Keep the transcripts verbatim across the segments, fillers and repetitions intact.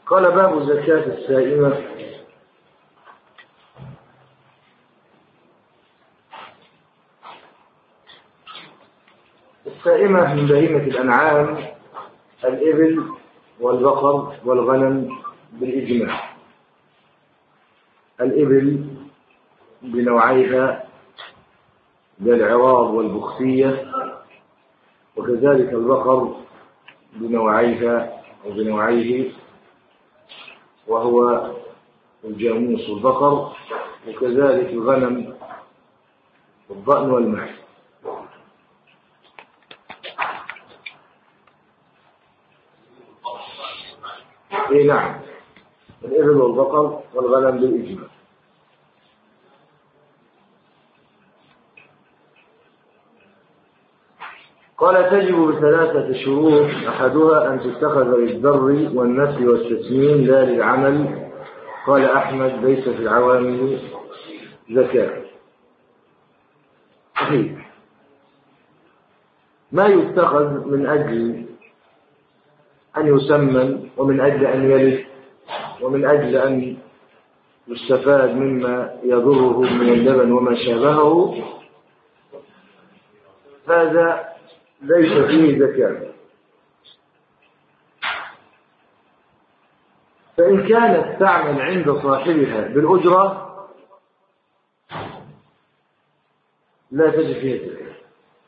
قال باب زكاة السائمة. السائمة من بهيمة الأنعام الإبل والبقر والغنم بالإجماع. الإبل بنوعيها بالعراض والبختية، وكذلك البقر بنوعيها وبنوعيه وهو الجاموس والبقر، وكذلك الغنم والضأن والمعز. اي نعم، الإبل والبقر والغنم بالإجماع. قال تجب بثلاثة شروط، أحدها أن تتخذ للذر والنسل والتسمين لا للعمل. قال أحمد ليس في العوامل زكاة. صحيح، ما يتخذ من أجل أن يسمن ومن أجل أن يلد ومن أجل أن يستفاد مما يضره من اللبن وما شابهه، هذا ليس فيه زكاة. فإن كانت تعمل عند صاحبها بالأجرة لا تجد فيها زكاة.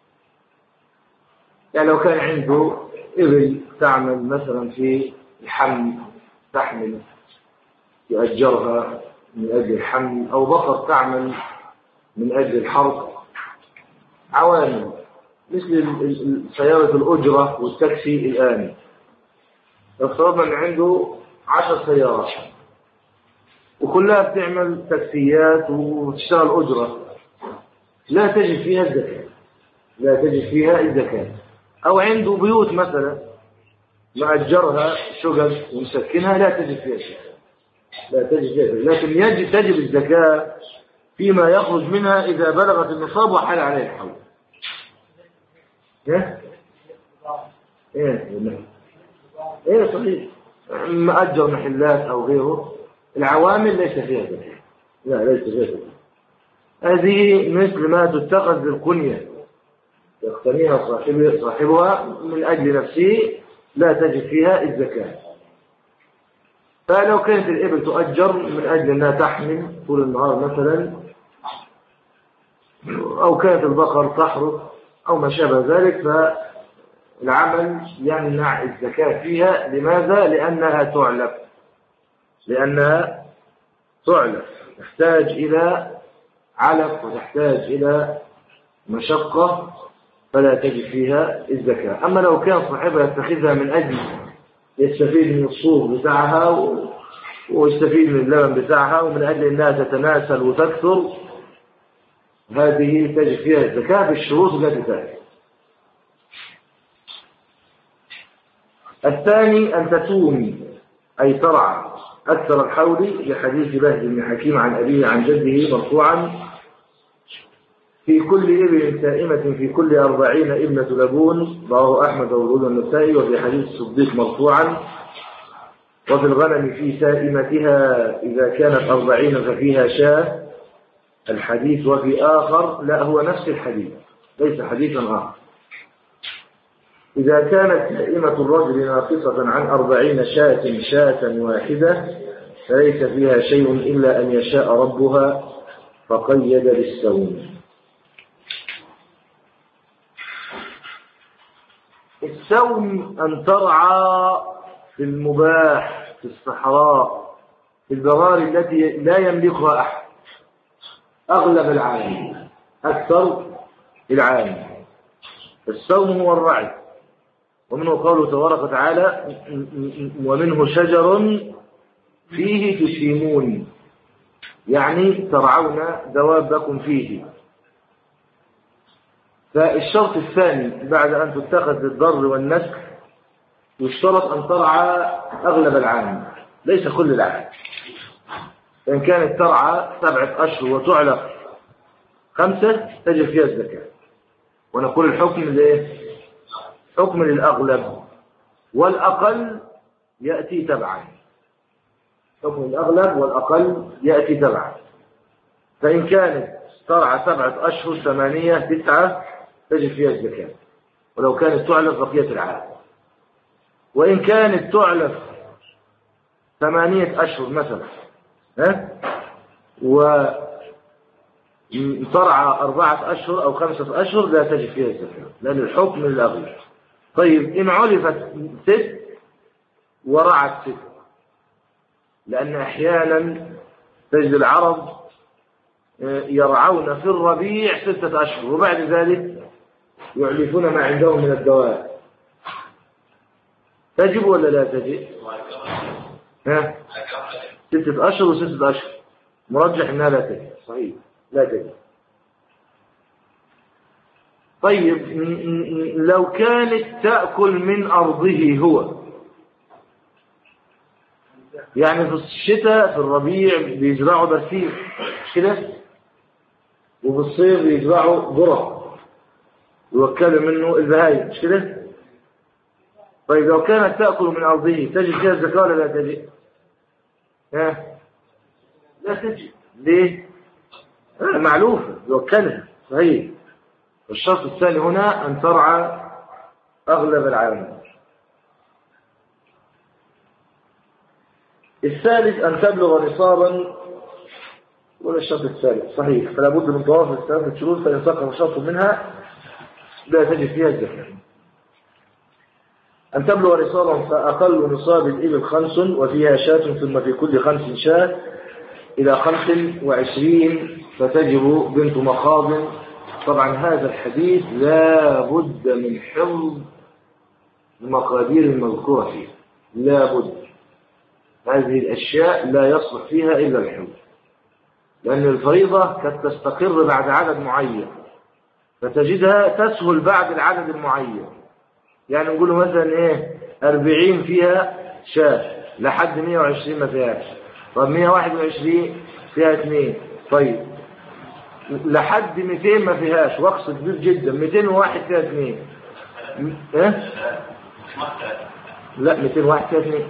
يعني لو كان عنده إبل تعمل مثلا في الحمل، تحمل يؤجرها من أجل الحمل، أو بقر تعمل من أجل الحرق، عوامل مثل سيارة الأجرة والتاكسي الآن. افترضنا أن عنده عشر سيارات وكلها بتعمل تاكسيات وتشتغل أجرة، لا تجد فيها الزكاة، لا تجد فيها الزكاة. أو عنده بيوت مثلا مأجرها شقق ومسكنها، لا تجد فيها الزكاة، لا تجد فيها الزكاة. لكن يجب تجب الزكاة فيما يخرج منها إذا بلغت النصاب وحال عليه الحول. ايه ايه ايه صحيح، مأجر محلات او غيره، العوامل ليس فيها زكاة، لا ليس فيها زكاة. هذه مثل ما تتخذ بالكنية يقتنيها صاحبها من اجل نفسه، لا تجد فيها الزكاة. فلو كانت الإبل تؤجر من اجل انها تحمل طول النهار مثلا، او كانت البقر تحرث أو ما شابه ذلك، فالعمل يمنع الزكاة فيها. لماذا؟ لأنها تعلف، لأنها تعلف تحتاج إلى علف وتحتاج إلى مشقة، فلا تجد فيها الزكاة. أما لو كان صاحبها يتخذها من أجل يستفيد من الصوف بتاعها ويستفيد من اللبن بتاعها ومن أجل أنها تتناسل وتكثر، هذه تجد فيها الزكاة بالشروط التي تأتي. الثاني أن تسوم أي ترعى أكثر الحول، لحديث بهز بن حكيم عن أبيه عن جده مرفوعا: في كل إبل سائمة في كل أربعين ابنة لبون. رواه أحمد وابو النسائي. وفي حديث الصديق مرفوعا: وفي الغنم في سائمتها إذا كانت أربعين ففيها شاة. الحديث وفي آخر، لا هو نفس الحديث ليس حديثا آخر: إذا كانت سائمة الرجل ناقصة عن أربعين شاة شاة واحدة فليس فيها شيء إلا أن يشاء ربها، فقيد بالسوم. السوم أن ترعى في المباح في الصحراء في البراري التي لا يملكها أحد، أغلب العالم أكثر العالم. السوم هو الرعي، ومنه قوله تبارك وتعالى: ومنه شجر فيه تسيمون، يعني ترعون دوابكم فيه. فالشرط الثاني بعد أن تتخذ الضر والنسل يشترط أن ترعى أغلب العام، ليس كل العام. فإن كانت ترعى سبعة أشهر وتعلق خمسة تجب فيها الزكاة. ونقول الحكم لإيه؟ حكم للأغلب، والأقل يأتي تبعا. حكم الأغلب والأقل يأتي تبعا. فإن كانت ترعى سبعة أشهر ثمانية تسعة تجب فيها الزكاة، ولو كانت تعلف بقية العام. وإن كانت تعلف ثمانية أشهر مثلا ها وترعى أربعة أشهر أو خمسة أشهر لا تجب فيها الزكاة، لأن الحكم للأغلب. طيب إن علفت ست ورعت ست، لأن أحيانا تجد العرب يرعون في الربيع ستة أشهر وبعد ذلك يعلفون ما عندهم من الدواب، تجب ولا لا تجب؟ ها؟ ستة أشهر وستة أشهر مرجح أنها لا تجب. صحيح لا تجب. طيب لو كانت تأكل من أرضه هو، يعني في الشتاء في الربيع بيزرعوا برسيم مش كده، وفي الصيف بيزرعوا ذرة يوكلوا منه البهايم مش كده. طيب لو كانت تأكل من أرضه تجب فيها الزكاة ولا لا تجب؟ ها؟ لا تجب. ليه؟ آه معلوفة يوكلها. صحيح. الشرط الثاني هنا أن ترعى أغلب العام. الثالث أن تبلغ نصابا، ولا الشرط الثالث صحيح، فلا بد من توافر الثلاثة شروط، فإن سقط شرط منها لا تجب فيها الزكاة. أن تبلغ نصابا، فأقل نصاب الإبل خمس وفيها شاة، ثم في كل خمس شاة إلى خمس وعشرين فتجب بنت مخاض. طبعا هذا الحديث لا بد من حفظ المقادير المذكورة فيه، لا بد. هذه الأشياء لا يصلح فيها إلا الحفظ، لأن الفريضة قد تستقر بعد عدد معين فتجدها تسهل بعد العدد المعين. يعني نقول مثلا إيه أربعين فيها شاة لحد مئة وعشرين ما فيهاش، طب مئة وواحد وعشرين فيها اثنين، طيب لحد مئتين ما فيهاش، وقص كبير جدا مئتين وواحد فيها اثنين. إيه؟ لا مئتين وواحد فيها اثنين.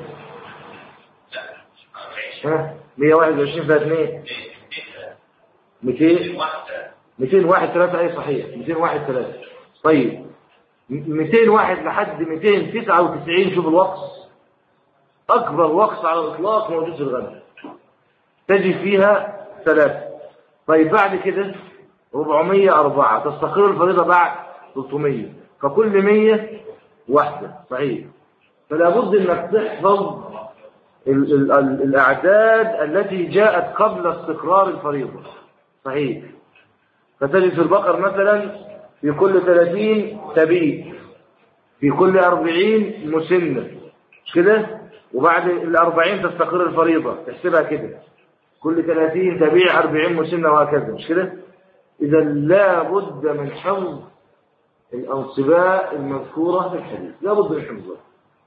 ها مئة وواحد وعشرين فيها اثنين، مئتين مئتين وواحد ثلاثة. أي صحيح مئتين وواحد ثلاثة. طيب مئتين واحد لحد مئتين وتسعة وتسعين، شوف الوقص أكبر وقص على الإطلاق موجود في الغنم، تجي فيها ثلاثة. طيب بعد كده أربعمية أربعة تستقر الفريضة بعد ثلاثمية، فكل مية واحدة. صحيح. فلا بد أنك تحفظ ال ال ال الأعداد التي جاءت قبل استقرار الفريضة. صحيح. فتجد في البقر مثلا في كل ثلاثين تبيع، في كل أربعين مسنة مش كده، وبعد الأربعين تستقر الفريضة تحسبها كده، كل ثلاثين تبيع أربعين مسنة وهكذا مش كده. إذا لا بد من حفظ الأنصباء المذكورة في الحديث، لا بد من حفظها.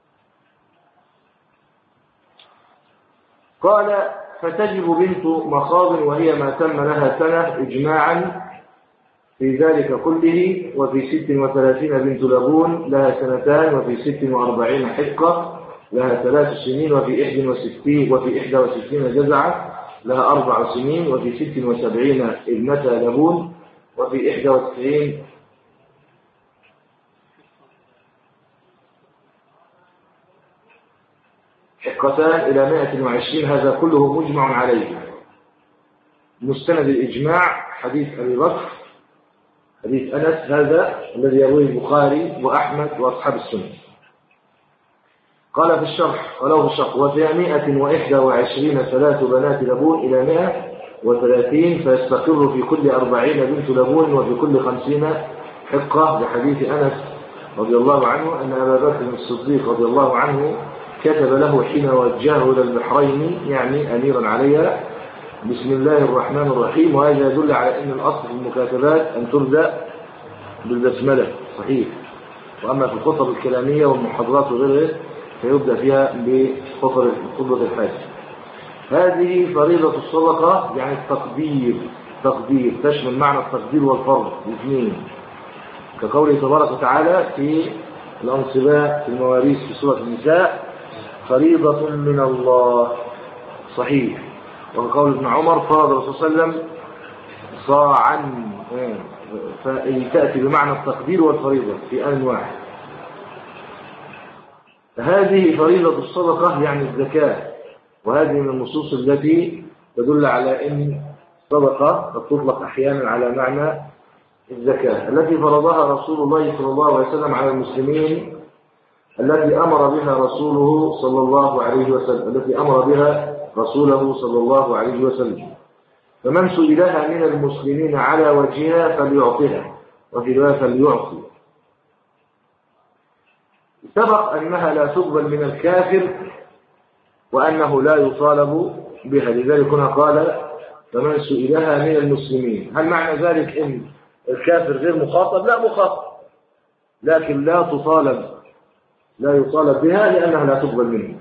قال فتجب بنت مخاض وهي ما تم لها سنة إجماعا في ذلك كله. وفي ست وثلاثين بنت لبون لها سنتان، وفي ست وأربعين حقة لها ثلاث سنين، وفي إحدى وستين وفي إحدى وستين جزعة لها أربع سنين، وفي ست وسبعين ابنة لبون، وفي إحدى وتسعين حقتان إلى مائة وعشرين. هذا كله مجمع عليه. مستند الإجماع حديث أبي بكر حديث أنس هذا الذي يرويه البخاري وأحمد وأصحاب السنة. قال في الشرح ولو في الشرح وفي مائة وإحدى وعشرين ثلاث بنات لبون إلى مائة وثلاثين، فيستقر في كل أربعين بنت لبون، وفي كل خمسين حقة، لحديث أنس رضي الله عنه أن أبا بكر الصديق رضي الله عنه كتب له حين وجهه إلى البحرين يعني أميرا عليها بسم الله الرحمن الرحيم. وهذا يدل على أن الأصل في المكاتبات أن تبدأ بالبسملة. صحيح. وأما في الخطب الكلامية والمحاضرات وغيرها فيبدأ فيها بخطبة الحاج. هذه فريضة الصدقة، يعني التقدير تقدير تشمل معنى التقدير والفرض الاثنين، كقوله تبارك وتعالى في الأنصباء في المواريث في سورة النساء فريضة من الله. صحيح. وقول ابن عمر فرض الرسول صلى الله عليه وسلم صاعا، فتأتي بمعنى التقدير والفريضة في آن واحد. هذه فريضة الصدقة يعني الزكاة، وهذه من النصوص التي تدل على أن الصدقة قد تطلق أحيانا على معنى الزكاة التي فرضها رسول الله صلى الله عليه وسلم على المسلمين، التي أمر بها رسوله صلى الله عليه وسلم التي أمر بها رسوله صلى الله عليه وسلم. فمن سئلها من المسلمين على وجهها فليعطها، وفي رواية فليعطي. سبق أنها لا تقبل من الكافر وأنه لا يطالب بها، لذلك هنا قال فمن سئلها من المسلمين. هل معنى ذلك أن الكافر غير مخاطب؟ لا، مخاطب، لكن لا تطالب لا يطالب بها لأنها لا تقبل منه.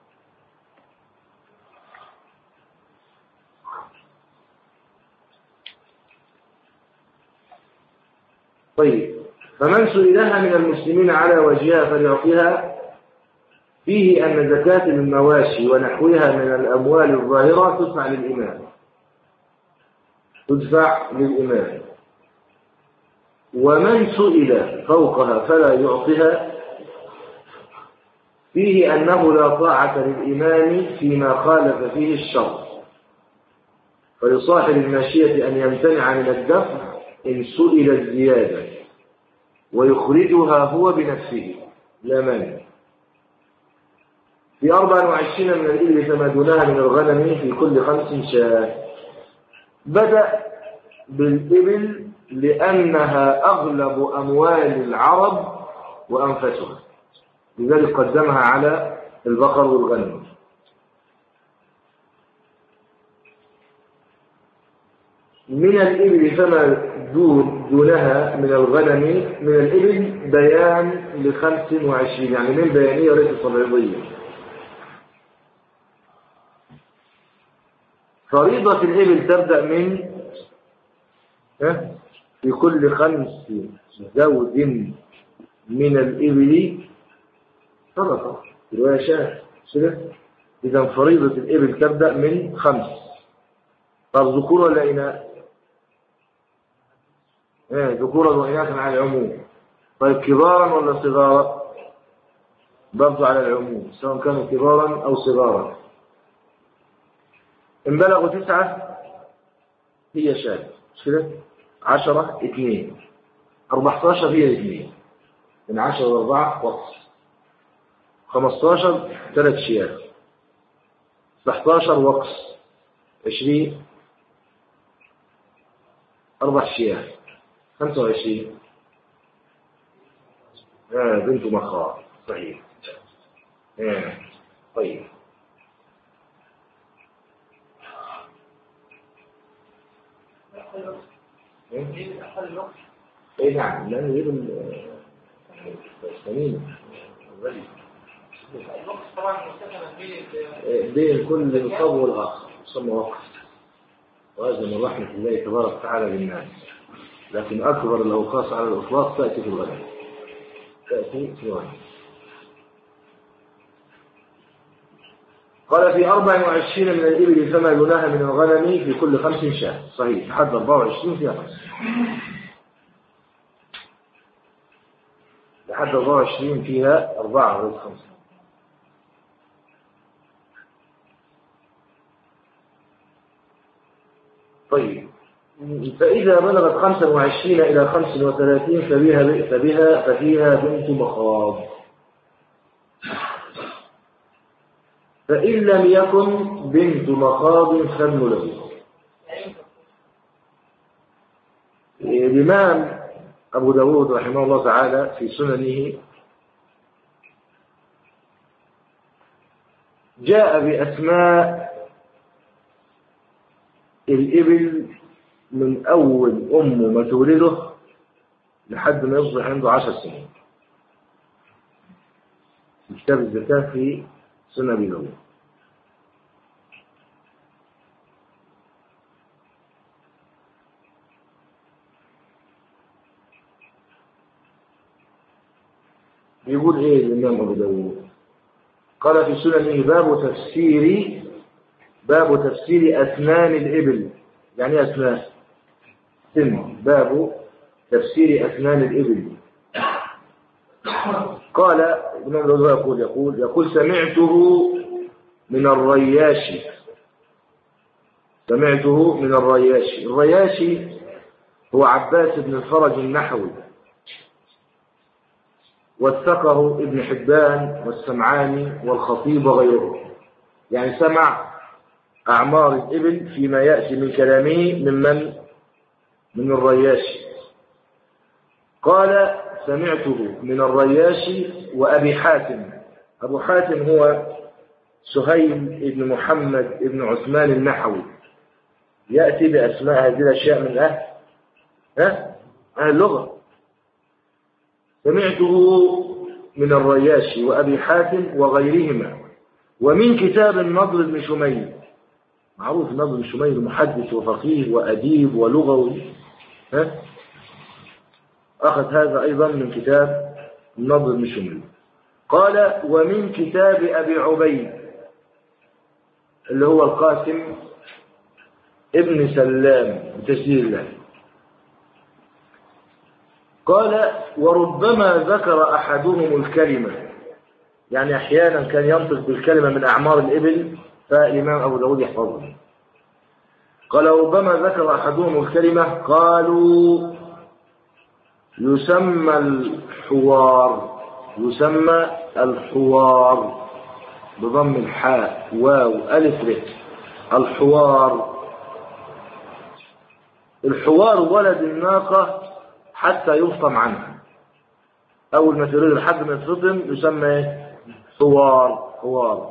طيب، فمن سئلها من المسلمين على وجهها فليعطيها، فيه أن زكاة المواشي ونحوها من الأموال الظاهرة تدفع للإمام تدفع للإمام ومن سئل فوقها فلا يعطيها، فيه أنه لا طاعة للإمام فيما خالف فيه الشرع، فلصاحب الماشية أن يمتنع من الدفع إن سئل الزيادة ويخرجها هو بنفسه لا مانع. في أربع وعشرين من الإبل فما دونها من الغنم في كل خمس شاة. بدأ بالإبل لأنها أغلب أموال العرب وأنفسها، لذلك قدمها على البقر والغنم. من الإبل فما دونها من الغنم من الإبل بيان لخمس وعشرين، يعني من بيانية وليس تبعيضية. فريضة الإبل تبدأ من في كل خمس زود من الإبل صدقة، رواية شاة. إذا فريضة الإبل تبدأ من خمس. طب ذكور ولا إناث؟ ايه، ذكورا وإناثا على العموم. طيب كبارا ولا صغارا؟ برضو على العموم، سواء كانوا كبارا أو صغارا. إن بلغوا تسعة هي شاة، مش كده؟ عشرة اثنين، أربعتاشر هي اثنين، من عشرة وأربعة وقص، خمستاشر ثلاث شيات، ستاشر وقص، عشرين أربع شيات، خمسة وعشرين آه بنت مخاض. صحيح. آه. طيب، ايه نعم، لأنه يجب السمين بين كل نصاب والآخر يسمى وقت، وهذا من رحمة الله تبارك وتعالى للناس. لكن أكبر الأوقاس على الإطلاق تأتي في الغنم تأتي في الغنم. قال في أربع وعشرين من الإبل فما دونها من الغنم في كل خمس شاة. صحيح، حد أربع وعشرين فيها خمس، لحد أربع وعشرين فيها أربعة وليس خمسة. طيب، فإذا بلغت خمسة وعشرين إلى خمس وثلاثين فبها فبها ففيها بنت مخاض. فإن لم يكن بنت مخاض فابن له. الإمام أبو داود رحمه الله تعالى في سننه جاء بأسماء الإبل من أول أمه ما تولده لحد ما يصبح عنده عشر سنين، في كتاب الزكاة في سنة أبي داود. يقول إيه الإمام أبو داود؟ قال في سننه باب تفسير باب تفسير أسنان الإبل. يعني أسنان سن. باب تفسير أسنان الإبل. قال ابن الرزاق يقول يقول يقول سمعته من الرياشي. سمعته من الرياشي. الرياشي هو عباس بن الفرج النحوي، وثقه ابن حبان والسمعاني والخطيب وغيره. يعني سمع أعمار الإبل فيما يأتي من كلامه ممن من الرياشي. قال سمعته من الرياشي وأبي حاتم. أبو حاتم هو سهيل بن محمد بن عثمان النحوي، يأتي بأسماء هذه الأشياء من أهل ها؟ أهل اللغة. سمعته من الرياشي وأبي حاتم وغيرهما. ومن كتاب النضر بن شميل. معروف النضر بن شميل محدث وفقيه وأديب ولغوي، ها؟ أخذ هذا أيضا من كتاب النضر بن شميل. قال ومن كتاب أبي عبيد اللي هو القاسم ابن سلام بتسجيل الله. قال وربما ذكر أحدهم الكلمة، يعني أحيانا كان ينطق بالكلمة من أعمار الإبل فالإمام أبو داود يحفظه. قال ربما ذكر أحدهم الكلمة قالوا يسمى الحوار. يسمى الحوار بضم الحاء واو ألف ر. الحوار. الحوار ولد الناقة حتى يفطم عنها. أول ما تريد لحد ما تفطم يسمى حوار. حوار.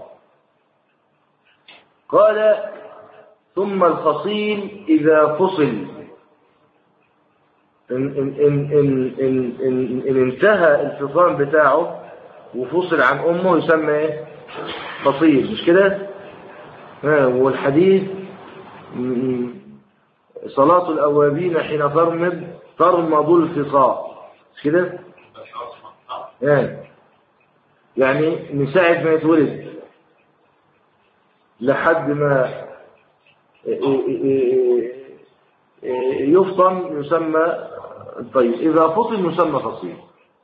قال ثم الفصيل إذا فصل إن, إن, إن, إن, إن, إن, إن انتهى الفطام بتاعه وفصل عن أمه يسمى فصيل، مش كده؟ والحديث صلاة الأوابين حين ترمض ترمض الفصاء، مش كده؟ يعني من ساعة ما يتولد لحد ما يفطم يسمى. طيب إذا فطم يسمى فصيل.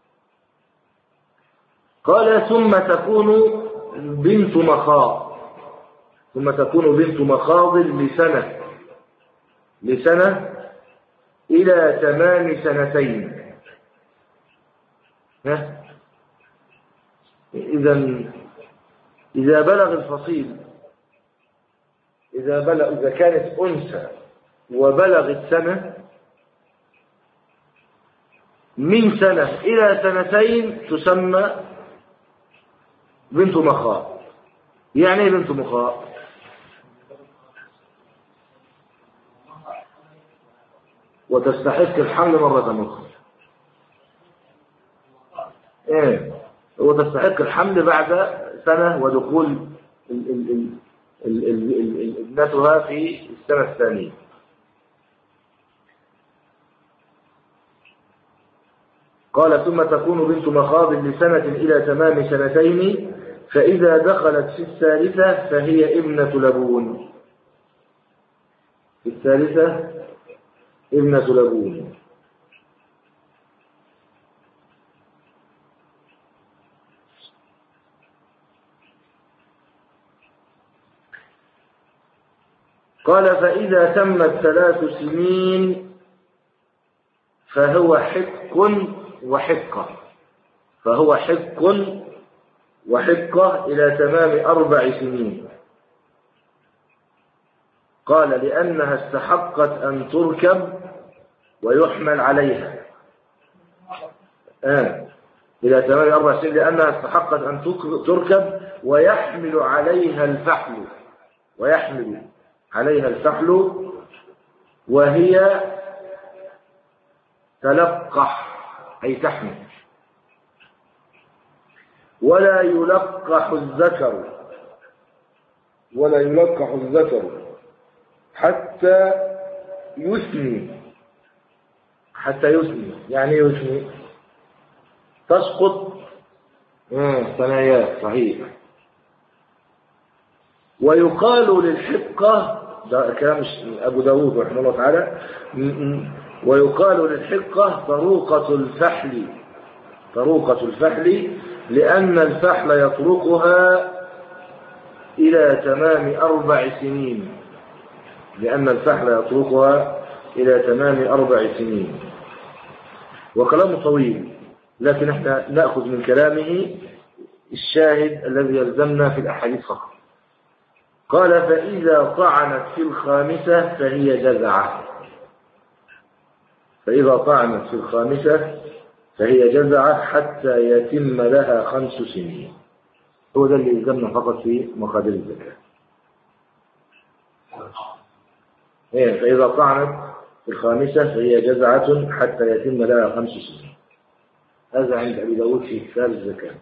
قال ثم تكون بنت مخاض. ثم تكون بنت مخاض لسنة لسنة إلى تمام سنتين. ها؟ إذا إذا بلغ الفصيل إذا بلغ إذا كانت أنثى وبلغت سنة، من سنة إلى سنتين تسمى بنت مخاض. يعني ايه بنت مخاض؟ وتستحق الحمل مرة أخرى. ايه وتستحق الحمل بعد سنة ودخول ابنتها في السنة الثانية. قال ثم تكون بنت مخاض لسنة إلى تمام سنتين، فإذا دخلت في الثالثة فهي ابنة لبون. في الثالثة ابنة لبون. قال فإذا تمت ثلاث سنين فهو حق وحقة. فهو حق وحقة إلى تمام أربع سنين. قال لأنها استحقت أن تركب ويحمل عليها. آه. إلى تمام أربع سنين لأنها استحقت أن تركب ويحمل عليها الفحل. ويحمل عليها الفحل وهي تلقح أي تحمل. ولا يلقح الذكر ولا يلقح الذكر حتى يثني. حتى يثني يعني يثني تسقط ثناياه. صحيح. ويقال للحقة، ده كلام أبو داود رحمه الله تعالى، ويقال للحقة طروقة الفحل، طروقة الفحل، لأن الفحل يطرقها إلى تمام أربع سنين، لأن الفحل يطرقها إلى تمام أربع سنين. وكلامه طويل، لكن احنا نأخذ من كلامه الشاهد الذي يلزمنا في الأحاديث فقط. قال: فإذا طعنت في الخامسة فهي جزعة، فإذا طعنت في الخامسة فهي جزعة حتى يتم لها خمس سنين. هو ده اللي يلزمنا فقط في مقادير الزكاة. إيه؟ فإذا طعنت في الخامسة فهي جزعة حتى يتم لها خمس سنين. هذا عند أبي داود في كتاب الزكاة.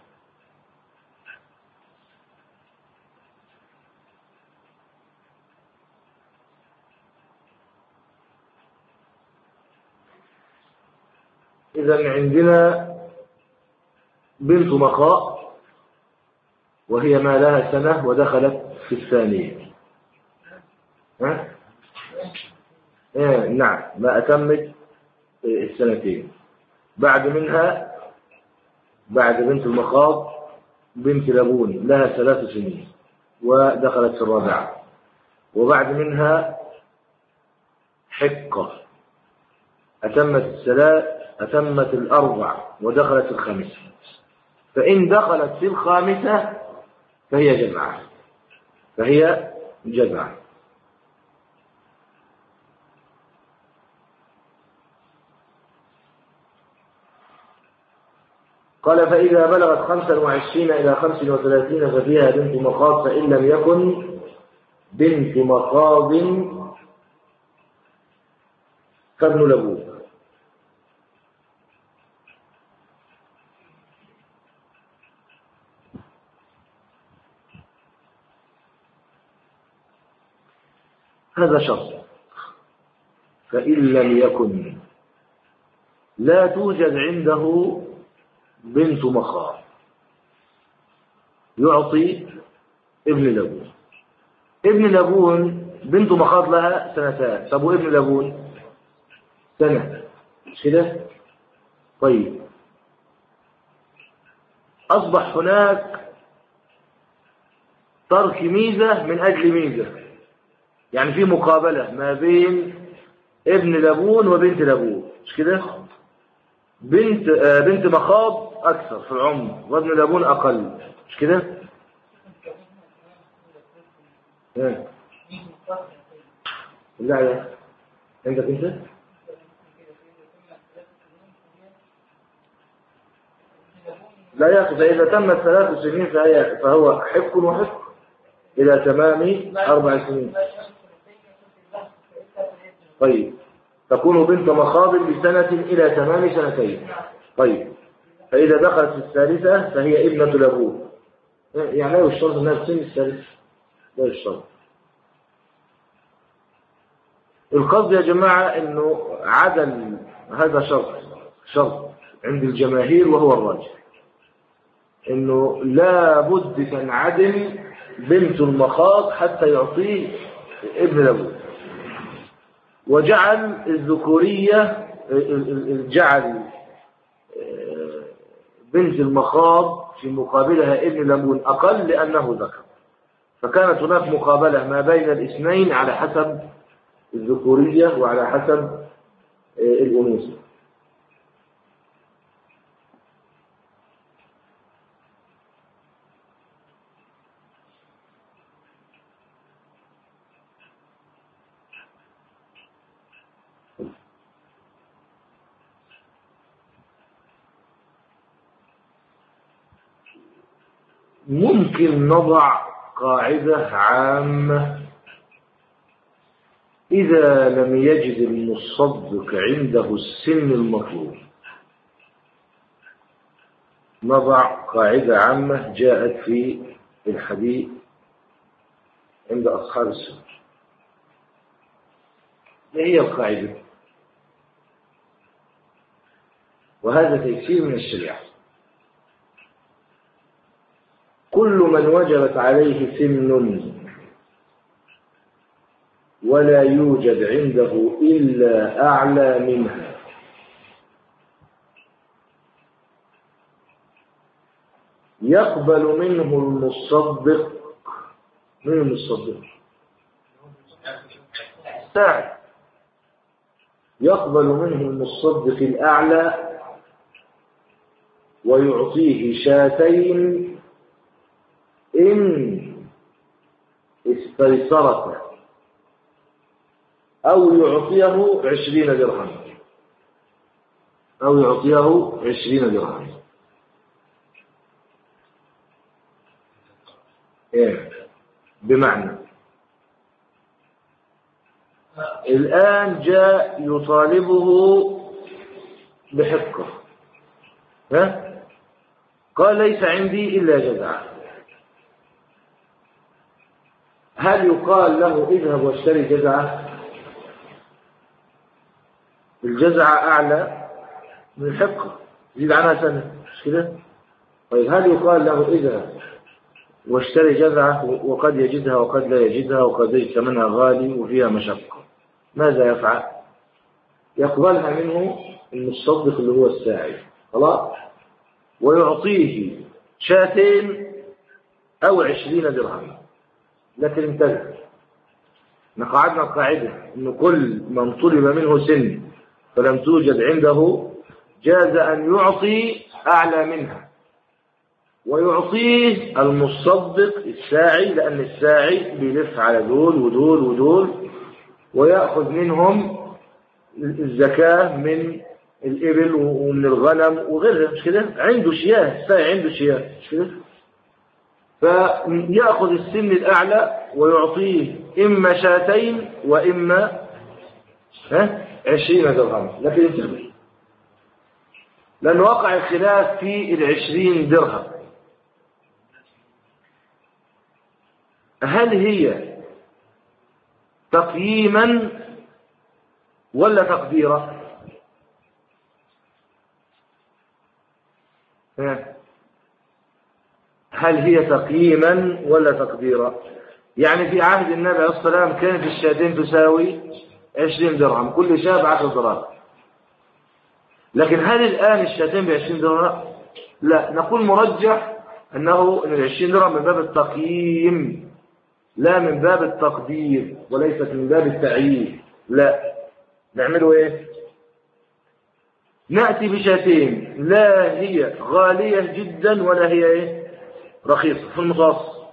إذن عندنا بنت مخاء وهي ما لها سنة ودخلت في الثانية. ها؟ إيه نعم، ما أتمت السنتين. بعد منها، بعد بنت المخاض، بنت لبون لها ثلاث سنين ودخلت في الرابعة. وبعد منها حقة أتمت الثلاث، أتمت الأربع ودخلت الخامسة. فإن دخلت في الخامسة فهي جزعة، فهي جزعة. قال: فإذا بلغت خمسا وعشرين إلى خمس وثلاثين ففيها بنت مخاض، فإن لم يكن بنت مخاض فابن لبون. هذا شرط. فإن لم يكن، لا توجد عنده بنت مخاض، يعطي ابن لبون. ابن لبون بنت مخاض لها سنتان، طب وابن لبون سنة، مش كده؟ طيب، أصبح هناك ترك ميزة من أجل ميزة، يعني في مقابلة ما بين ابن لبون وبنت لبون، مش كده؟ بنت آه بنت مخاض أكثر في العمر وابن لبون أقل، مش كده؟ ايه؟ لا لا، عندك انت؟ لا يأخذ. إذا تمت ثلاث سنين فهي فهو حق وحق إلى تمام أربع سنين. طيب، تكون بنت مخاض بسنة إلى تمام سنتين. طيب، فإذا دخلت في الثالثة فهي ابنة لبون. يعني لا يشترط أنها في سن الثالثة، لا يشترط. القصد يا جماعة أنه عدل، هذا شرط شرط عند الجماهير وهو الراجح، أنه لا بد تنعدم بنت المخاض حتى يعطيه ابن لبون. وجعل الذكورية، جعل بنت المخاض في مقابلها ابن لبون أقل لأنه ذكر، فكانت هناك مقابلة ما بين الاثنين على حسب الذكورية وعلى حسب الأنوثة. ممكن نضع قاعدة عامة: إذا لم يجد المصدق عنده السن المطلوب. نضع قاعدة عامة جاءت في الحديث عند أصحاب السنة. ما هي القاعدة؟ وهذا تيسير من الشريعة. كل من وجبت عليه سن ولا يوجد عنده إلا أعلى منها. يقبل منه المصدق. من المصدق؟ الساعي. يقبل منه المصدق الأعلى ويعطيه شاتين إن استيسرت، أو يعطيه عشرين درهم أو يعطيه عشرين درهم. إيه؟ بمعنى الآن جاء يطالبه بحقه، ها؟ قال ليس عندي إلا جزعة. هل يقال له اذهب واشتري جزعة؟ الجزعة أعلى من الحقه، يزيد عنها سنة، مش كده؟ طيب هل يقال له اذهب واشتري جزعة وقد يجدها وقد لا يجدها وقد يجد ثمنها غالي وفيها مشقة؟ ماذا يفعل؟ يقبلها منه المصدق اللي هو الساعي، خلاص، ويعطيه شاتين أو عشرين درهم. لكن انتبه، نقعدنا القاعدة إن كل من طلب منه سن فلم توجد عنده جاز أن يعطي أعلى منها، ويعطيه المصدق الساعي، لأن الساعي بيلف على دول ودول ودول ويأخذ منهم الزكاة من الإبل ومن الغنم وغيرها، مش كده؟ عنده شياه، الساعي عنده شياه، مش كده؟ فيأخذ السن الأعلى ويعطيه إما شاتين وإما ها عشرين درهم. لكن انتبه، لأن وقع الخلاف في العشرين درهم، هل هي تقييما ولا تقديرا؟ هل هي تقييما ولا تقديرا؟ يعني في عهد النبي عليه الصلاة والسلام كانت الشاتين تساوي عشرين درهم، كل شاة بعشر دراهم. لكن هل الآن الشاتين بعشرين درهم؟ لا، نقول مرجح أنه أن العشرين درهم من باب التقييم لا من باب التقدير، وليست من باب التعيين. لا، نعمله ايه؟ نأتي بشاتين لا هي غالية جدا ولا هي ايه رخيصة، في المتوسط،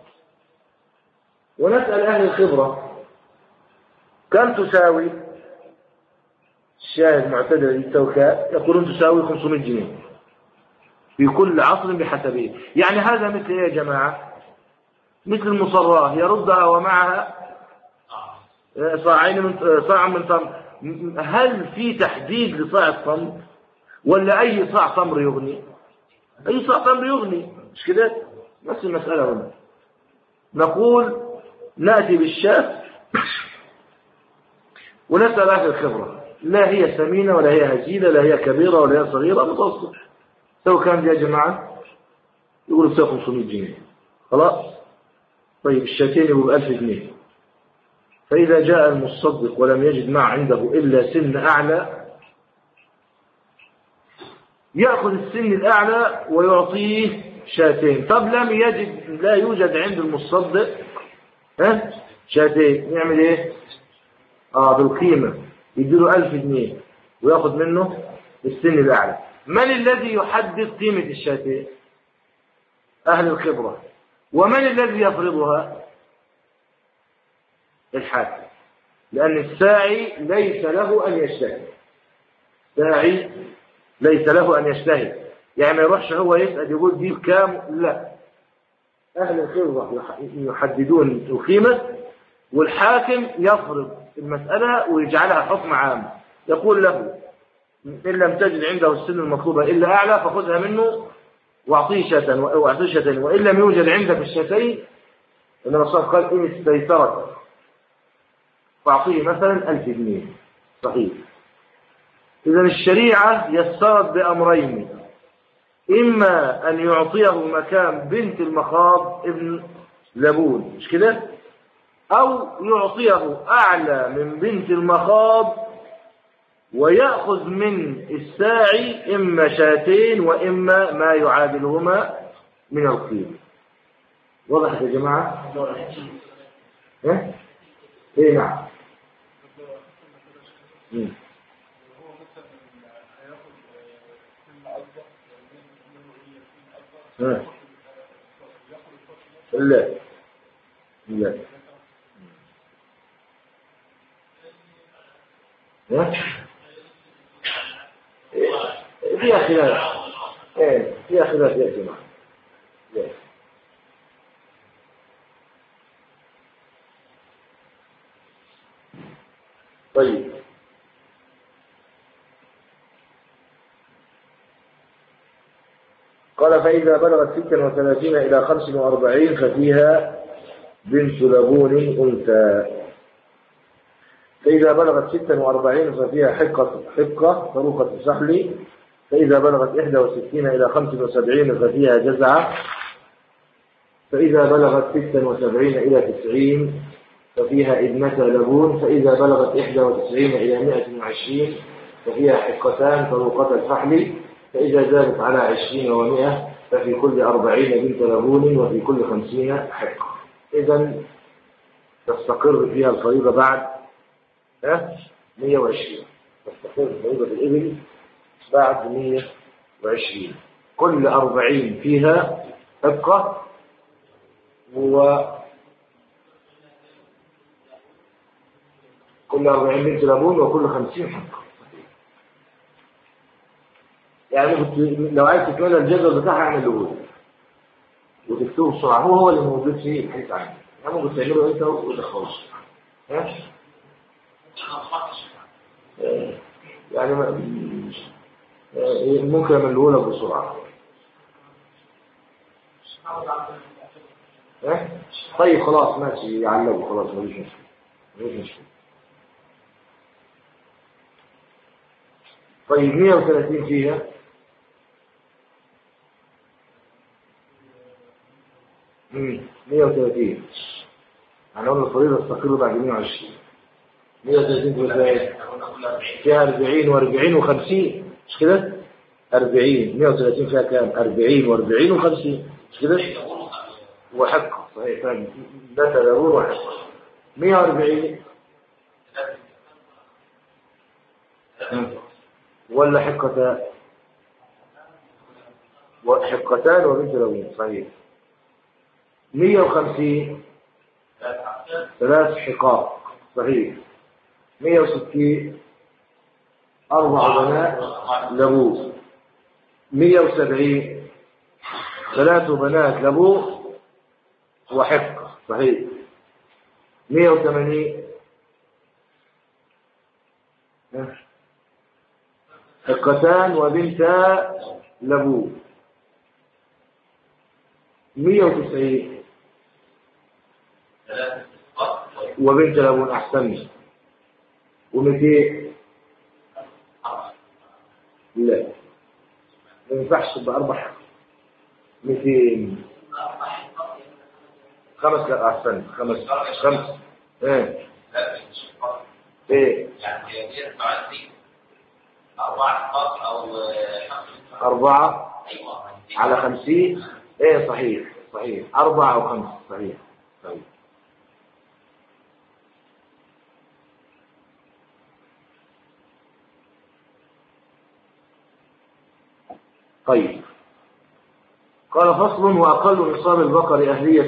ونسأل أهل الخبرة كم تساوي الشاة المعتدلة للتوكاء؟ يقولون تساوي خمسمائة جنيه في كل عصر بحسبه. يعني هذا مثل ايه يا جماعة؟ مثل المصراة يردها ومعها صاعين من صاع من تمر. هل في تحديد لصاع التمر ولا أي صاع تمر يغني؟ أي صاع تمر يغني، مش كده؟ نفس المسألة هنا. نقول نأتي بالشاة ونسأل أهل الخبرة، لا هي سمينة ولا هي هزيلة، لا هي كبيرة ولا هي صغيرة، متوسط. سوى كام دي يا جماعة؟ يقولوا بسوى خمسمائة جنيه، خلاص. طيب الشاتين يبقوا بألف جنيه. فإذا جاء المصدق ولم يجد ما عنده إلا سن أعلى، يأخذ السن الأعلى ويعطيه شاتين. طب لم يجد، لا يوجد عند المصدق ها شاتين، يعمل ايه؟ اه بالقيمة، يديله ألف جنيه ويأخذ منه السن الأعلى. من الذي يحدد قيمة الشاتين؟ أهل الخبرة. ومن الذي يفرضها؟ الحاكم، لأن الساعي ليس له أن يجتهد. الساعي ليس له أن يجتهد، يعني ما يروحش هو يسأل يقول دي بكام، لا، أهل الخبرة يحددون القيمة والحاكم يفرض المسألة ويجعلها حكم عام، يقول له إن لم تجد عنده السن المطلوبة إلا أعلى فخذها منه واعطيه شاتين، واعطيه شاتين، وإن لم يوجد عندك الشاتين، إن الرسول قال إن استيسرت فاعطيه مثلا ألف جنيه، صحيح. إذا الشريعة يسرت بأمرين، إما أن يعطيه مكان بنت المخاض ابن لبون، مش كده؟ أو يعطيه أعلى من بنت المخاض ويأخذ من الساعي إما شاتين وإما ما يعادلهما من القيم. واضح يا جماعة؟ إيه؟ إيه نعم. مم. لا لا لا فيها خلاف. ايه فيها خلاف يا جماعة. طيب قال فإذا بلغت ستا وثلاثين إلى خمس وأربعين ففيها بنت لبون أنثى. فإذا بلغت ستا وأربعين ففيها حقة حقة طروقة السحل. فإذا بلغت إحدى وستين إلى خمس وسبعين ففيها جزعة. فإذا بلغت ستا وسبعين إلى تسعين ففيها ابنة لبون. فإذا بلغت إحدى وتسعين إلى مائة وعشرين ففيها حقتان طروقة الفحل. فإذا زادت على عشرين ومائة ففي كل أربعين بنت لبون وفي كل خمسين حقة. إذن تستقر فيها الفريضة بعد مائة وعشرين. تستقر فريضة الإبل بعد مائة وعشرين. كل أربعين فيها حقة و كل أربعين بنت لبون وكل خمسين حقة. يعني لو عايز تكمل الجدول بتاعها اعمل له وتكتبه بسرعه. هو هو اللي موجود فيه الحديث عنه. يعني ممكن تعمله انت وتخلص. ها يعني ممكن اعمله لك بسرعه. ها طيب خلاص ماشي يعلمه خلاص مفيش مشكله. مفيش مشكله. طيب مائة وثلاثين فيها مائة وثلاثين. يعني قلنا الفريضة تستقر بعد مائة وعشرين. مائة وثلاثين فيها أربعين وأربعين وخمسين مش كده؟ أربعين مائة وثلاثين فيها كام؟ أربعين وأربعين وخمسين مش كده؟ وحقة صحيح. ده تدور وحقة. مائة وأربعين ولا حقتان؟ وحقتان وبنت لبون صحيح. مائة وخمسين ثلاث حقاق صحيح. مائة وستين أربع بنات لبون. مائة وسبعين ثلاث بنات لبون وحقة صحيح. مائة وثمانين حقتان وبنتا لبون. مائة وتسعين وبنت لبون أحسن. ومئتين لا ما ينفعش بأربع. مئتين خمس لا أحسن. خمس خمس ايه ايه أربعة على خمسين. ايه صحيح صحيح. أربعة أو خمسة صحيح صحيح. طيب قال فصل وأقل نصاب البقر أهلية